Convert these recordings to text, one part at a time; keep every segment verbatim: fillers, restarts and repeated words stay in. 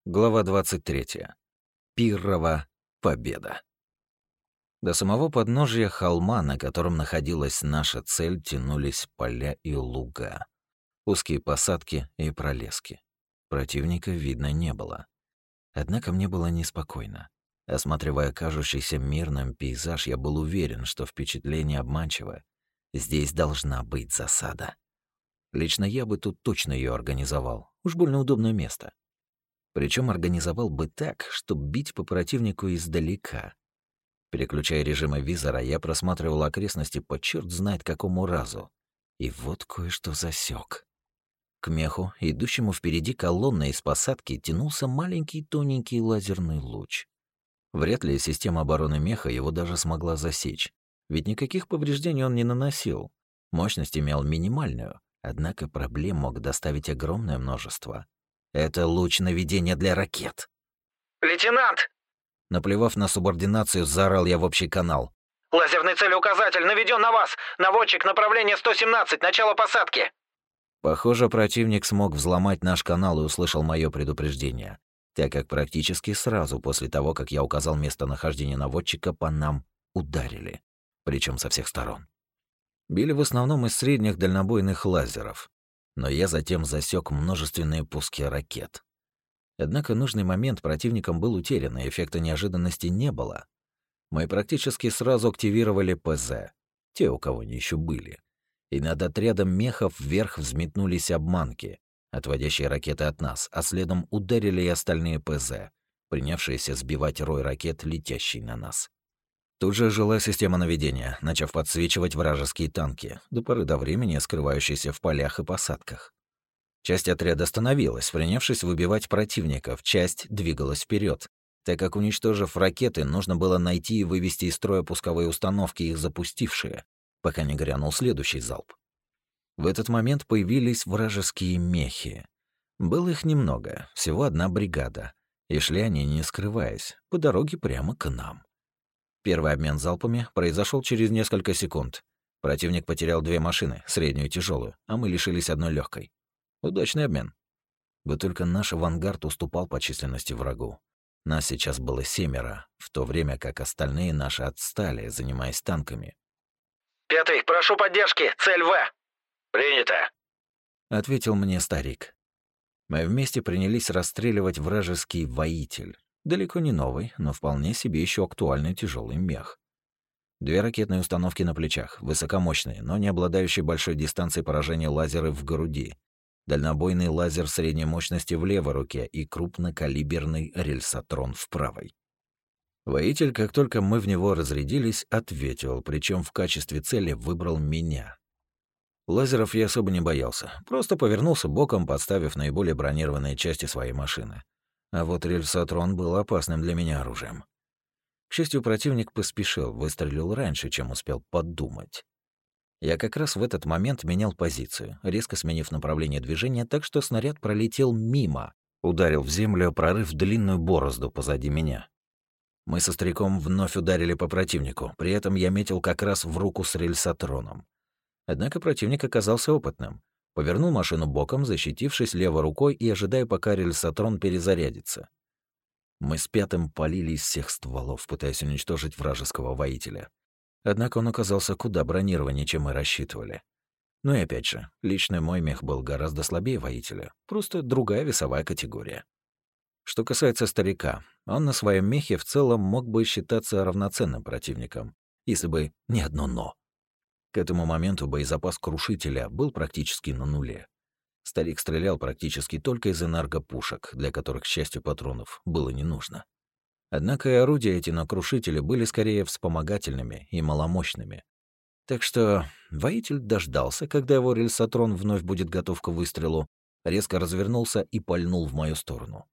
Глава двадцать третья. Пиррова победа. До самого подножия холма, на котором находилась наша цель, тянулись поля и луга, узкие посадки и пролески. Противника видно не было. Однако мне было неспокойно. Осматривая кажущийся мирным пейзаж, я был уверен, что впечатление обманчиво. Здесь должна быть засада. Лично я бы тут точно ее организовал. Уж больно удобное место. Причем организовал бы так, чтобы бить по противнику издалека. Переключая режимы визора, я просматривал окрестности по черт знает какому разу. И вот кое-что засек. К меху, идущему впереди колонны из посадки, тянулся маленький тоненький лазерный луч. Вряд ли система обороны меха его даже смогла засечь. Ведь никаких повреждений он не наносил. Мощность имел минимальную, однако проблем мог доставить огромное множество. Это луч наведения для ракет. «Лейтенант!» Наплевав на субординацию, заорал я в общий канал. «Лазерный целеуказатель наведен на вас! Наводчик, направление сто семнадцать, начало посадки!» Похоже, противник смог взломать наш канал и услышал мое предупреждение, так как практически сразу после того, как я указал местонахождение наводчика, по нам ударили, причем со всех сторон. Били в основном из средних дальнобойных лазеров, но я затем засек множественные пуски ракет. Однако нужный момент противником был утерян, и эффекта неожиданности не было. Мы практически сразу активировали ПЗ, те, у кого они еще были. И над отрядом мехов вверх взметнулись обманки, отводящие ракеты от нас, а следом ударили и остальные ПЗ, принявшиеся сбивать рой ракет, летящий на нас. Тут же жила система наведения, начав подсвечивать вражеские танки, до поры до времени скрывающиеся в полях и посадках. Часть отряда остановилась, принявшись выбивать противников, часть двигалась вперед, так как, уничтожив ракеты, нужно было найти и вывести из строя пусковые установки, их запустившие, пока не грянул следующий залп. В этот момент появились вражеские мехи. Было их немного, всего одна бригада, и шли они, не скрываясь, по дороге прямо к нам. Первый обмен залпами произошел через несколько секунд. Противник потерял две машины, среднюю и тяжелую, а мы лишились одной легкой. Удачный обмен. Вот только наш авангард уступал по численности врагу. Нас сейчас было семеро, в то время как остальные наши отстали, занимаясь танками. «Пятый, прошу поддержки, цель В!» «Принято!» — ответил мне старик. Мы вместе принялись расстреливать вражеский воитель. Далеко не новый, но вполне себе еще актуальный тяжелый мех. Две ракетные установки на плечах, высокомощные, но не обладающие большой дистанцией поражения лазеры в груди, дальнобойный лазер средней мощности в левой руке и крупнокалиберный рельсотрон в правой. Воитель, как только мы в него разрядились, ответил, причем в качестве цели выбрал меня. Лазеров я особо не боялся, просто повернулся боком, подставив наиболее бронированные части своей машины. А вот рельсотрон был опасным для меня оружием. К счастью, противник поспешил, выстрелил раньше, чем успел подумать. Я как раз в этот момент менял позицию, резко сменив направление движения, так что снаряд пролетел мимо, ударил в землю, прорыв длинную борозду позади меня. Мы со стариком вновь ударили по противнику, при этом я метил как раз в руку с рельсотроном. Однако противник оказался опытным. Повернул машину боком, защитившись левой рукой и ожидая, пока рельсотрон перезарядится. Мы с пятым полили из всех стволов, пытаясь уничтожить вражеского воителя. Однако он оказался куда бронированнее, чем мы рассчитывали. Ну и опять же, лично мой мех был гораздо слабее воителя, просто другая весовая категория. Что касается старика, он на своем мехе в целом мог бы считаться равноценным противником, если бы не одно «но». К этому моменту боезапас крушителя был практически на нуле. Старик стрелял практически только из энергопушек, для которых, к счастью, патронов было не нужно. Однако и орудия эти на крушителе были скорее вспомогательными и маломощными. Так что воитель дождался, когда его рельсотрон вновь будет готов к выстрелу, резко развернулся и пальнул в мою сторону.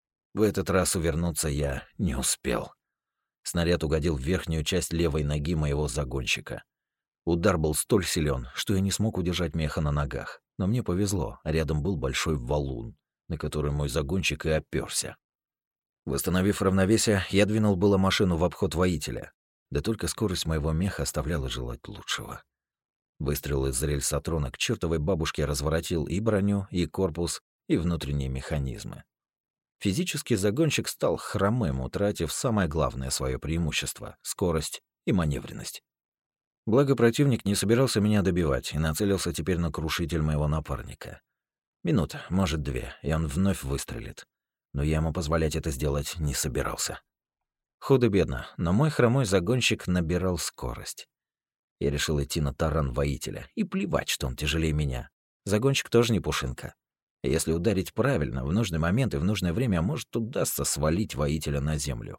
В этот раз увернуться я не успел. Снаряд угодил в верхнюю часть левой ноги моего загонщика. Удар был столь силен, что я не смог удержать меха на ногах, но мне повезло, рядом был большой валун, на который мой загонщик и оперся. Восстановив равновесие, я двинул было машину в обход воителя, да только скорость моего меха оставляла желать лучшего. Выстрел из рельсотрона к чертовой бабушке разворотил и броню, и корпус, и внутренние механизмы. Физический загонщик стал хромым, утратив самое главное свое преимущество — скорость и маневренность. Благо противник не собирался меня добивать и нацелился теперь на крушитель моего напарника. Минута, может, две, и он вновь выстрелит. Но я ему позволять это сделать не собирался. Худо-бедно, но мой хромой загонщик набирал скорость. Я решил идти на таран воителя, и плевать, что он тяжелее меня. Загонщик тоже не пушинка. Если ударить правильно, в нужный момент и в нужное время, может, удастся свалить воителя на землю.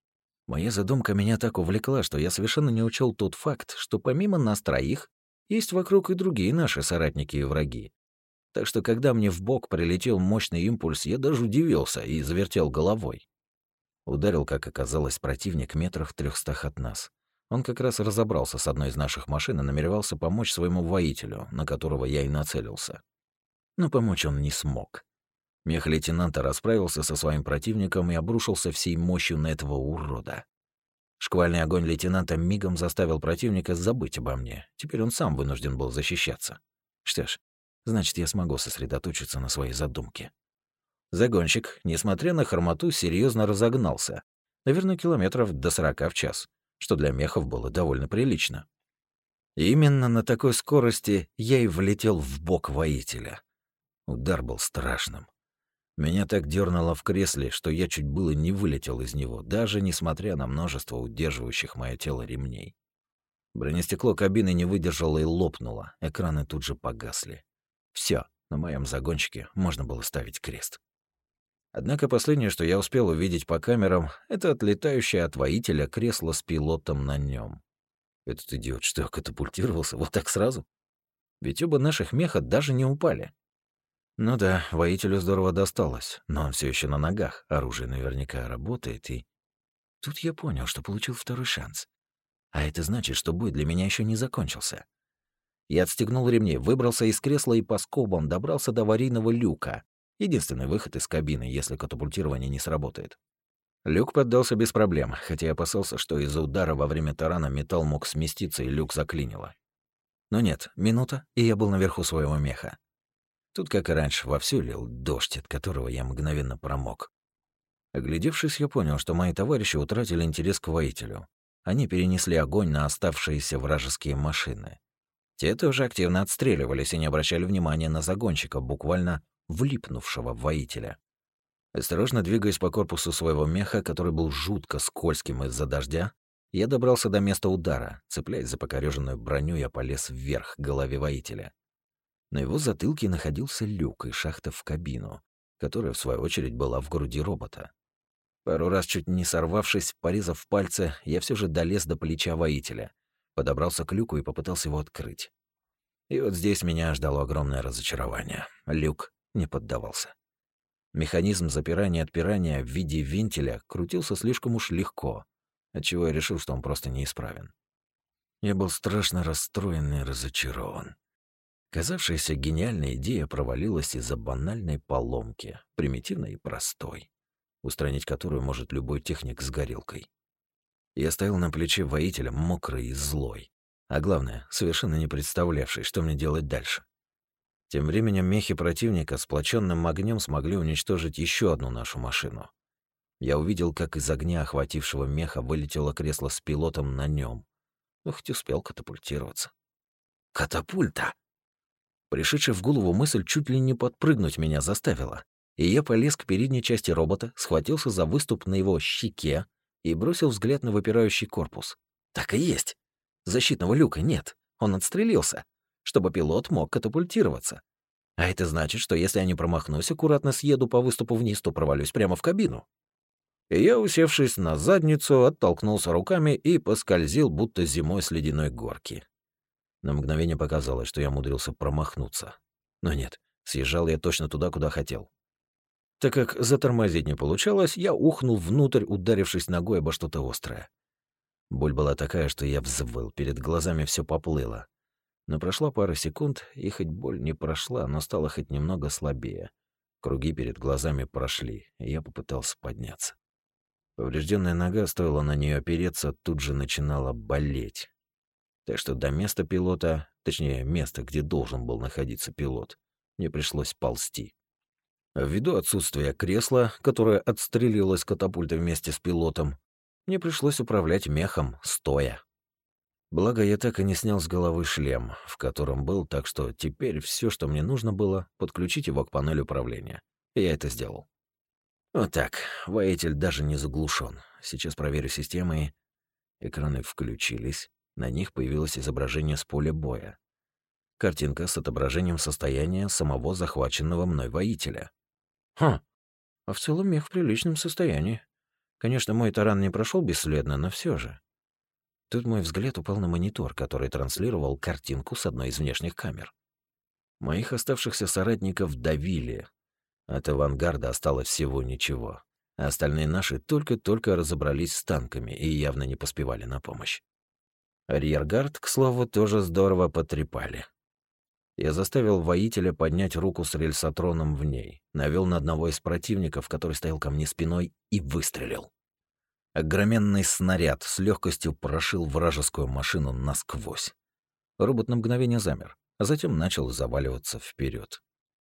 Моя задумка меня так увлекла, что я совершенно не учел тот факт, что помимо нас троих, есть вокруг и другие наши соратники и враги. Так что, когда мне в бок прилетел мощный импульс, я даже удивился и завертел головой. Ударил, как оказалось, противник метрах в трехстах от нас. Он как раз разобрался с одной из наших машин и намеревался помочь своему воителю, на которого я и нацелился. Но помочь он не смог. Мех лейтенанта расправился со своим противником и обрушился всей мощью на этого урода. Шквальный огонь лейтенанта мигом заставил противника забыть обо мне. Теперь он сам вынужден был защищаться. Что ж, значит, я смогу сосредоточиться на своей задумке. Загонщик, несмотря на хромоту, серьезно разогнался. Наверное, километров до сорока в час, что для мехов было довольно прилично. И именно на такой скорости я и влетел в бок воителя. Удар был страшным. Меня так дернуло в кресле, что я чуть было не вылетел из него, даже несмотря на множество удерживающих мое тело ремней. Бронестекло кабины не выдержало и лопнуло, экраны тут же погасли. Все, на моем загонщике можно было ставить крест. Однако последнее, что я успел увидеть по камерам, это отлетающее от воителя кресло с пилотом на нем. Этот идиот что, катапультировался вот так сразу? Ведь оба наших меха даже не упали. Ну да, воителю здорово досталось, но он все еще на ногах, оружие наверняка работает, и... Тут я понял, что получил второй шанс. А это значит, что бой для меня еще не закончился. Я отстегнул ремни, выбрался из кресла и по скобам добрался до аварийного люка. Единственный выход из кабины, если катапультирование не сработает. Люк поддался без проблем, хотя я опасался, что из-за удара во время тарана металл мог сместиться и люк заклинило. Но нет, минута, и я был наверху своего меха. Тут, как и раньше, вовсю лил дождь, от которого я мгновенно промок. Оглядевшись, я понял, что мои товарищи утратили интерес к воителю. Они перенесли огонь на оставшиеся вражеские машины. Те тоже активно отстреливались и не обращали внимания на загонщика, буквально влипнувшего в воителя. Осторожно двигаясь по корпусу своего меха, который был жутко скользким из-за дождя, я добрался до места удара. Цепляясь за покорёженную броню, я полез вверх к голове воителя. На его затылке находился люк и шахта в кабину, которая, в свою очередь, была в груди робота. Пару раз, чуть не сорвавшись, порезав пальцы, я все же долез до плеча воителя, подобрался к люку и попытался его открыть. И вот здесь меня ждало огромное разочарование. Люк не поддавался. Механизм запирания-отпирания в виде вентиля крутился слишком уж легко, отчего я решил, что он просто неисправен. Я был страшно расстроен и разочарован. Казавшаяся гениальная идея провалилась из-за банальной поломки, примитивной и простой, устранить которую может любой техник с горелкой. Я стоял на плече воителя, мокрый и злой, а главное, совершенно не представлявший, что мне делать дальше. Тем временем мехи противника сплоченным огнем смогли уничтожить еще одну нашу машину. Я увидел, как из огня охватившего меха вылетело кресло с пилотом на нем, но хоть успел катапультироваться. Катапульта! Пришедшая в голову мысль чуть ли не подпрыгнуть меня заставила, и я полез к передней части робота, схватился за выступ на его щеке и бросил взгляд на выпирающий корпус. Так и есть. Защитного люка нет, он отстрелился, чтобы пилот мог катапультироваться. А это значит, что если я не промахнусь, аккуратно съеду по выступу вниз, то провалюсь прямо в кабину. И я, усевшись на задницу, оттолкнулся руками и поскользил, будто зимой с ледяной горки. На мгновение показалось, что я умудрился промахнуться. Но нет, съезжал я точно туда, куда хотел. Так как затормозить не получалось, я ухнул внутрь, ударившись ногой обо что-то острое. Боль была такая, что я взвыл, перед глазами все поплыло. Но прошла пара секунд, и хоть боль не прошла, но стала хоть немного слабее. Круги перед глазами прошли, и я попытался подняться. Поврежденная нога, стоило на нее опереться, тут же начинала болеть. Так что до места пилота, точнее, места, где должен был находиться пилот, мне пришлось ползти. Ввиду отсутствия кресла, которое отстрелилось катапультой вместе с пилотом, мне пришлось управлять мехом стоя. Благо, я так и не снял с головы шлем, в котором был, так что теперь все, что мне нужно было, подключить его к панели управления. И я это сделал. Вот так, воитель даже не заглушен. Сейчас проверю системы, и экраны включились. На них появилось изображение с поля боя. Картинка с отображением состояния самого захваченного мной воителя. Хм, а в целом мех в приличном состоянии. Конечно, мой таран не прошел бесследно, но все же. Тут мой взгляд упал на монитор, который транслировал картинку с одной из внешних камер. Моих оставшихся соратников давили. От авангарда осталось всего ничего. А остальные наши только-только разобрались с танками и явно не поспевали на помощь. Арьергард, к слову, тоже здорово потрепали. Я заставил воителя поднять руку с рельсотроном в ней, навел на одного из противников, который стоял ко мне спиной, и выстрелил. Огроменный снаряд с легкостью прошил вражескую машину насквозь. Робот на мгновение замер, а затем начал заваливаться вперед.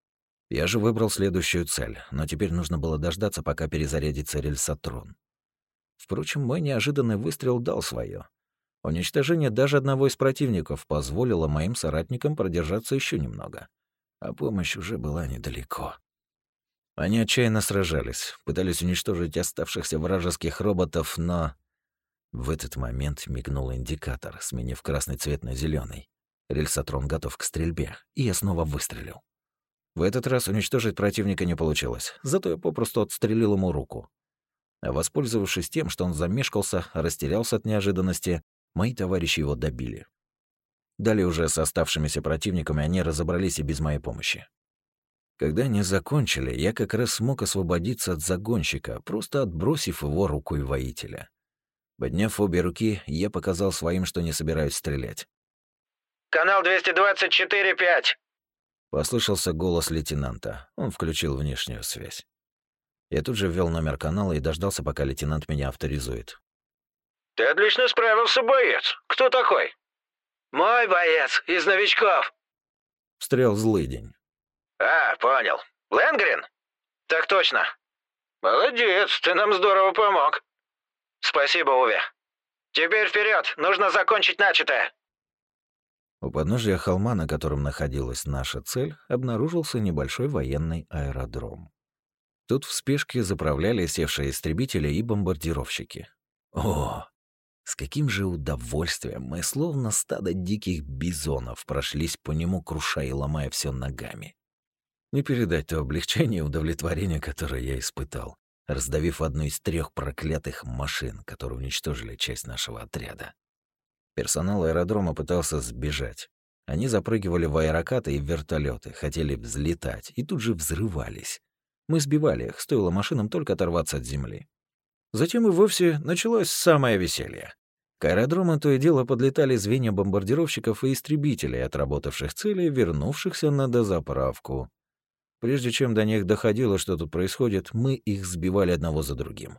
Я же выбрал следующую цель, но теперь нужно было дождаться, пока перезарядится рельсотрон. Впрочем, мой неожиданный выстрел дал свое. Уничтожение даже одного из противников позволило моим соратникам продержаться еще немного, а помощь уже была недалеко. Они отчаянно сражались, пытались уничтожить оставшихся вражеских роботов, но... В этот момент мигнул индикатор, сменив красный цвет на зеленый. Рельсотрон готов к стрельбе, и я снова выстрелил. В этот раз уничтожить противника не получилось, зато я попросту отстрелил ему руку. А воспользовавшись тем, что он замешкался, растерялся от неожиданности, мои товарищи его добили. Далее уже с оставшимися противниками они разобрались и без моей помощи. Когда они закончили, я как раз смог освободиться от загонщика, просто отбросив его рукой воителя. Подняв обе руки, я показал своим, что не собираюсь стрелять. «Канал двести двадцать четыре пять!» Послышался голос лейтенанта. Он включил внешнюю связь. Я тут же ввел номер канала и дождался, пока лейтенант меня авторизует. «Ты отлично справился, боец. Кто такой?» «Мой боец, из новичков». Встрял злыдень. «А, понял. Ленгрен?» «Так точно. Молодец, ты нам здорово помог. Спасибо, Уве. Теперь вперед, нужно закончить начатое». У подножия холма, на котором находилась наша цель, обнаружился небольшой военный аэродром. Тут в спешке заправляли севшие истребители и бомбардировщики. О, с каким же удовольствием мы, словно стадо диких бизонов, прошлись по нему, крушая и ломая все ногами. Не передать то облегчение и удовлетворение, которое я испытал, раздавив одну из трех проклятых машин, которые уничтожили часть нашего отряда. Персонал аэродрома пытался сбежать. Они запрыгивали в аэрокаты и в вертолеты, хотели взлетать, и тут же взрывались. Мы сбивали их, стоило машинам только оторваться от земли. Затем и вовсе началось самое веселье. К аэродрому то и дело подлетали звенья бомбардировщиков и истребителей, отработавших цели, вернувшихся на дозаправку. Прежде чем до них доходило, что тут происходит, мы их сбивали одного за другим.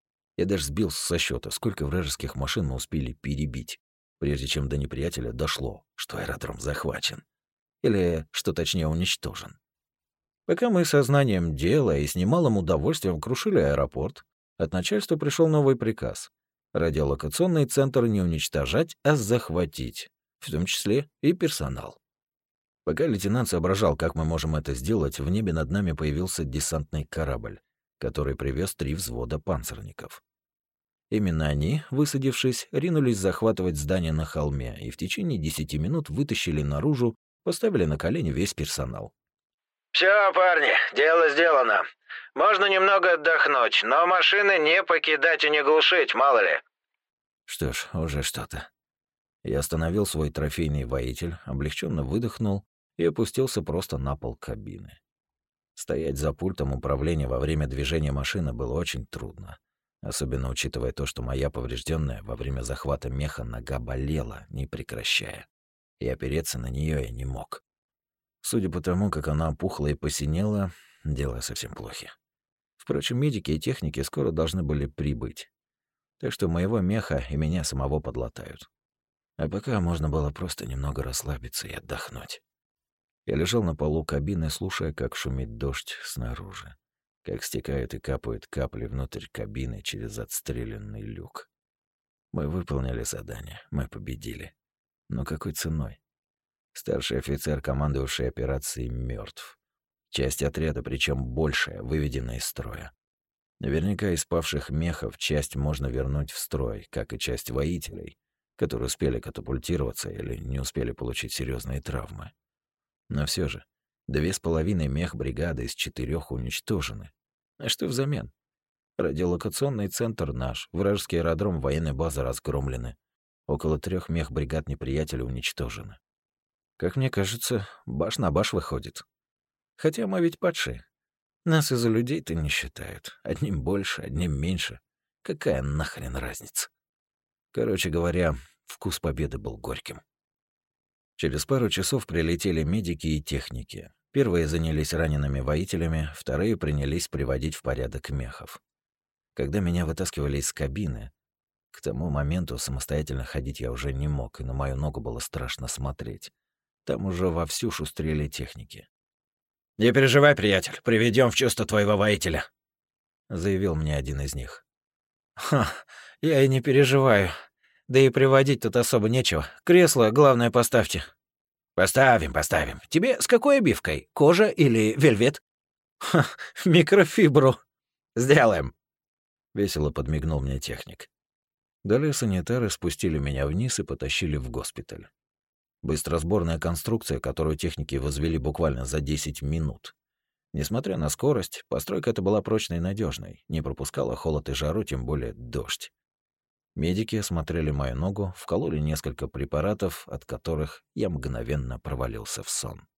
Я даже сбился со счета, сколько вражеских машин мы успели перебить, прежде чем до неприятеля дошло, что аэродром захвачен. Или, что точнее, уничтожен. Пока мы сознанием дела и с немалым удовольствием крушили аэропорт, от начальства пришел новый приказ. Радиолокационный центр не уничтожать, а захватить, в том числе и персонал. Пока лейтенант соображал, как мы можем это сделать, в небе над нами появился десантный корабль, который привез три взвода панцирников. Именно они, высадившись, ринулись захватывать здание на холме и в течение десяти минут вытащили наружу, поставили на колени весь персонал. «Все, парни, дело сделано. Можно немного отдохнуть, но машины не покидать и не глушить, мало ли». Что ж, уже что-то. Я остановил свой трофейный воитель, облегченно выдохнул и опустился просто на пол кабины. Стоять за пультом управления во время движения машины было очень трудно, особенно учитывая то, что моя поврежденная во время захвата меха нога болела, не прекращая, и опереться на нее я не мог. Судя по тому, как она опухла и посинела, дела совсем плохи. Впрочем, медики и техники скоро должны были прибыть, так что моего меха и меня самого подлатают. А пока можно было просто немного расслабиться и отдохнуть. Я лежал на полу кабины, слушая, как шумит дождь снаружи, как стекают и капают капли внутрь кабины через отстрелянный люк. Мы выполнили задание, мы победили. Но какой ценой? Старший офицер, командовавший операцией, мертв. Часть отряда, причем большая, выведена из строя. Наверняка из павших мехов часть можно вернуть в строй, как и часть воителей, которые успели катапультироваться или не успели получить серьезные травмы. Но все же, две с половиной мех-бригады из четырех уничтожены. А что взамен? Радиолокационный центр наш, вражеский аэродром, военной базы разгромлены. Около трех мех-бригад неприятеля уничтожены. Как мне кажется, баш на баш выходит. Хотя мы ведь падшие. Нас из-за людей-то не считают. Одним больше, одним меньше. Какая нахрен разница? Короче говоря, вкус победы был горьким. Через пару часов прилетели медики и техники. Первые занялись ранеными воителями, вторые принялись приводить в порядок мехов. Когда меня вытаскивали из кабины, к тому моменту самостоятельно ходить я уже не мог, и на мою ногу было страшно смотреть. Там уже вовсю шустрели техники. «Не переживай, приятель, приведем в чувство твоего воителя», — заявил мне один из них. «Ха, я и не переживаю. Да и приводить тут особо нечего. Кресло, главное, поставьте». «Поставим, поставим. Тебе с какой обивкой? Кожа или вельвет?» «Ха, микрофибру. Сделаем». Весело подмигнул мне техник. Далее санитары спустили меня вниз и потащили в госпиталь. Быстросборная конструкция, которую техники возвели буквально за десять минут. Несмотря на скорость, постройка эта была прочной и надежной, не пропускала холод и жару, тем более дождь. Медики осмотрели мою ногу, вкололи несколько препаратов, от которых я мгновенно провалился в сон.